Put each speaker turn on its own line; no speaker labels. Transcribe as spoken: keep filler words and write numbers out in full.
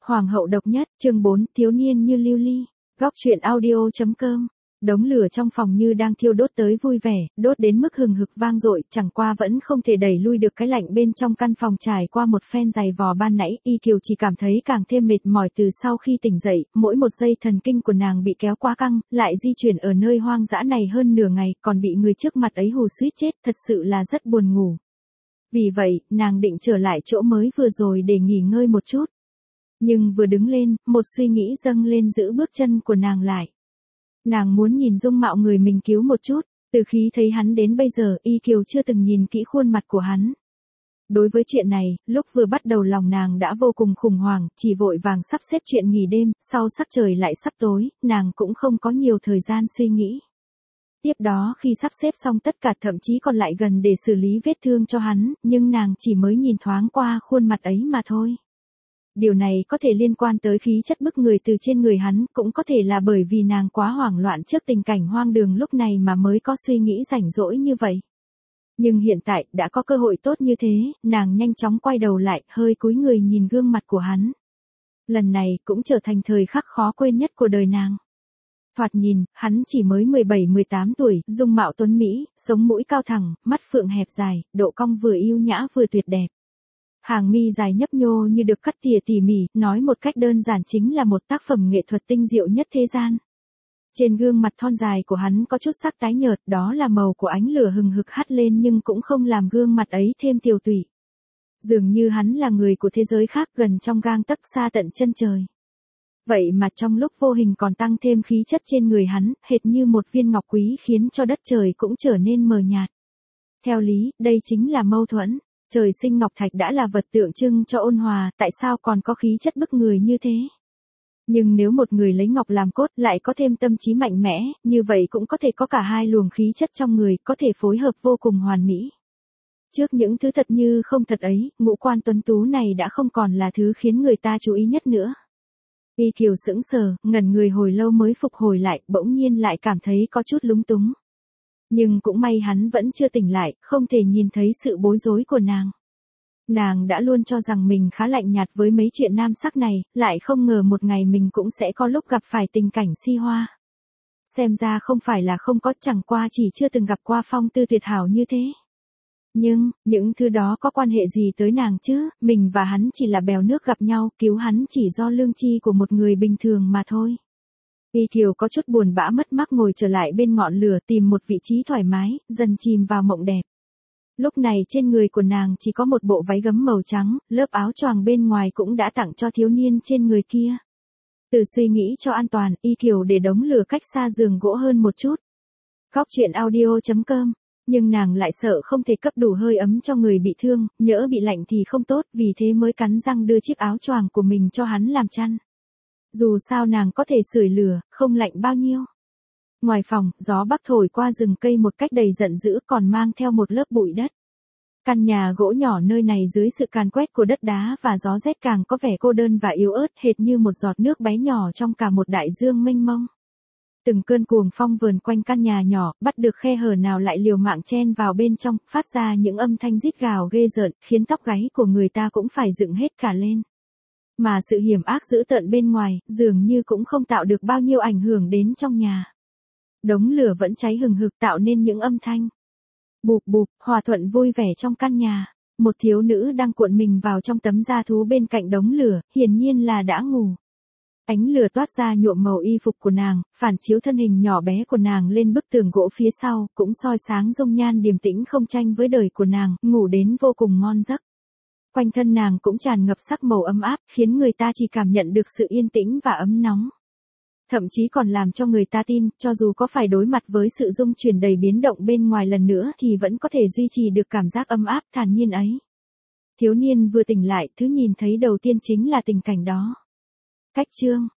Hoàng hậu độc nhất, chương bốn, thiếu niên như lưu ly. Góc truyện audio chấm com. Đống lửa trong phòng như đang thiêu đốt tới vui vẻ, đốt đến mức hừng hực vang dội, chẳng qua vẫn không thể đẩy lui được cái lạnh bên trong căn phòng. Trải qua một phen giày vò ban nãy, Y Kiều chỉ cảm thấy càng thêm mệt mỏi từ sau khi tỉnh dậy, mỗi một giây thần kinh của nàng bị kéo quá căng, lại di chuyển ở nơi hoang dã này hơn nửa ngày, còn bị người trước mặt ấy hù suýt chết, thật sự là rất buồn ngủ. Vì vậy, nàng định trở lại chỗ mới vừa rồi để nghỉ ngơi một chút. Nhưng vừa đứng lên, một suy nghĩ dâng lên giữ bước chân của nàng lại. Nàng muốn nhìn dung mạo người mình cứu một chút, từ khi thấy hắn đến bây giờ Y Kiều chưa từng nhìn kỹ khuôn mặt của hắn. Đối với chuyện này, lúc vừa bắt đầu lòng nàng đã vô cùng khủng hoảng, chỉ vội vàng sắp xếp chuyện nghỉ đêm, sau sắc trời lại sắp tối, nàng cũng không có nhiều thời gian suy nghĩ. Tiếp đó khi sắp xếp xong tất cả thậm chí còn lại gần để xử lý vết thương cho hắn, nhưng nàng chỉ mới nhìn thoáng qua khuôn mặt ấy mà thôi. Điều này có thể liên quan tới khí chất bức người từ trên người hắn, cũng có thể là bởi vì nàng quá hoảng loạn trước tình cảnh hoang đường lúc này mà mới có suy nghĩ rảnh rỗi như vậy. Nhưng hiện tại, đã có cơ hội tốt như thế, nàng nhanh chóng quay đầu lại, hơi cúi người nhìn gương mặt của hắn. Lần này cũng trở thành thời khắc khó quên nhất của đời nàng. Thoạt nhìn, hắn chỉ mới mười bảy mười tám tuổi, dung mạo tuấn mỹ, sống mũi cao thẳng, mắt phượng hẹp dài, độ cong vừa yêu nhã vừa tuyệt đẹp. Hàng mi dài nhấp nhô như được cắt tỉa tỉ mỉ, nói một cách đơn giản chính là một tác phẩm nghệ thuật tinh diệu nhất thế gian. Trên gương mặt thon dài của hắn có chút sắc tái nhợt, đó là màu của ánh lửa hừng hực hắt lên nhưng cũng không làm gương mặt ấy thêm tiều tụy. Dường như hắn là người của thế giới khác gần trong gang tấc xa tận chân trời. Vậy mà trong lúc vô hình còn tăng thêm khí chất trên người hắn, hệt như một viên ngọc quý khiến cho đất trời cũng trở nên mờ nhạt. Theo lý, đây chính là mâu thuẫn. Trời sinh ngọc thạch đã là vật tượng trưng cho ôn hòa, tại sao còn có khí chất bức người như thế? Nhưng nếu một người lấy ngọc làm cốt lại có thêm tâm trí mạnh mẽ, như vậy cũng có thể có cả hai luồng khí chất trong người, có thể phối hợp vô cùng hoàn mỹ. Trước những thứ thật như không thật ấy, ngũ quan tuấn tú này đã không còn là thứ khiến người ta chú ý nhất nữa. Y Kiều sững sờ, ngẩn người hồi lâu mới phục hồi lại, bỗng nhiên lại cảm thấy có chút lúng túng. Nhưng cũng may hắn vẫn chưa tỉnh lại, không thể nhìn thấy sự bối rối của nàng. Nàng đã luôn cho rằng mình khá lạnh nhạt với mấy chuyện nam sắc này, lại không ngờ một ngày mình cũng sẽ có lúc gặp phải tình cảnh si hoa. Xem ra không phải là không có, chẳng qua chỉ chưa từng gặp qua phong tư tuyệt hảo như thế. Nhưng, những thứ đó có quan hệ gì tới nàng chứ, mình và hắn chỉ là bèo nước gặp nhau, cứu hắn chỉ do lương tri của một người bình thường mà thôi. Y Kiều có chút buồn bã mất mát ngồi trở lại bên ngọn lửa tìm một vị trí thoải mái, dần chìm vào mộng đẹp. Lúc này trên người của nàng chỉ có một bộ váy gấm màu trắng, lớp áo choàng bên ngoài cũng đã tặng cho thiếu niên trên người kia. Từ suy nghĩ cho an toàn, Y Kiều để đống lửa cách xa giường gỗ hơn một chút. Góc truyện audio chấm com. Nhưng nàng lại sợ không thể cấp đủ hơi ấm cho người bị thương, nhỡ bị lạnh thì không tốt, vì thế mới cắn răng đưa chiếc áo choàng của mình cho hắn làm chăn. Dù sao nàng có thể sưởi lửa, không lạnh bao nhiêu. Ngoài phòng, gió bắc thổi qua rừng cây một cách đầy giận dữ còn mang theo một lớp bụi đất. Căn nhà gỗ nhỏ nơi này dưới sự càn quét của đất đá và gió rét càng có vẻ cô đơn và yếu ớt, hệt như một giọt nước bé nhỏ trong cả một đại dương mênh mông. Từng cơn cuồng phong vờn quanh căn nhà nhỏ, bắt được khe hở nào lại liều mạng chen vào bên trong, phát ra những âm thanh rít gào ghê rợn, khiến tóc gáy của người ta cũng phải dựng hết cả lên. Mà sự hiểm ác dữ tợn bên ngoài, dường như cũng không tạo được bao nhiêu ảnh hưởng đến trong nhà. Đống lửa vẫn cháy hừng hực tạo nên những âm thanh bụp bụp, hòa thuận vui vẻ trong căn nhà. Một thiếu nữ đang cuộn mình vào trong tấm da thú bên cạnh đống lửa, hiển nhiên là đã ngủ. Ánh lửa toát ra nhuộm màu y phục của nàng, phản chiếu thân hình nhỏ bé của nàng lên bức tường gỗ phía sau, cũng soi sáng dung nhan điềm tĩnh không tranh với đời của nàng, ngủ đến vô cùng ngon giấc. Quanh thân nàng cũng tràn ngập sắc màu ấm áp, khiến người ta chỉ cảm nhận được sự yên tĩnh và ấm nóng. Thậm chí còn làm cho người ta tin, cho dù có phải đối mặt với sự rung chuyển đầy biến động bên ngoài lần nữa thì vẫn có thể duy trì được cảm giác ấm áp thản nhiên ấy. Thiếu niên vừa tỉnh lại, thứ nhìn thấy đầu tiên chính là tình cảnh đó. Cách chương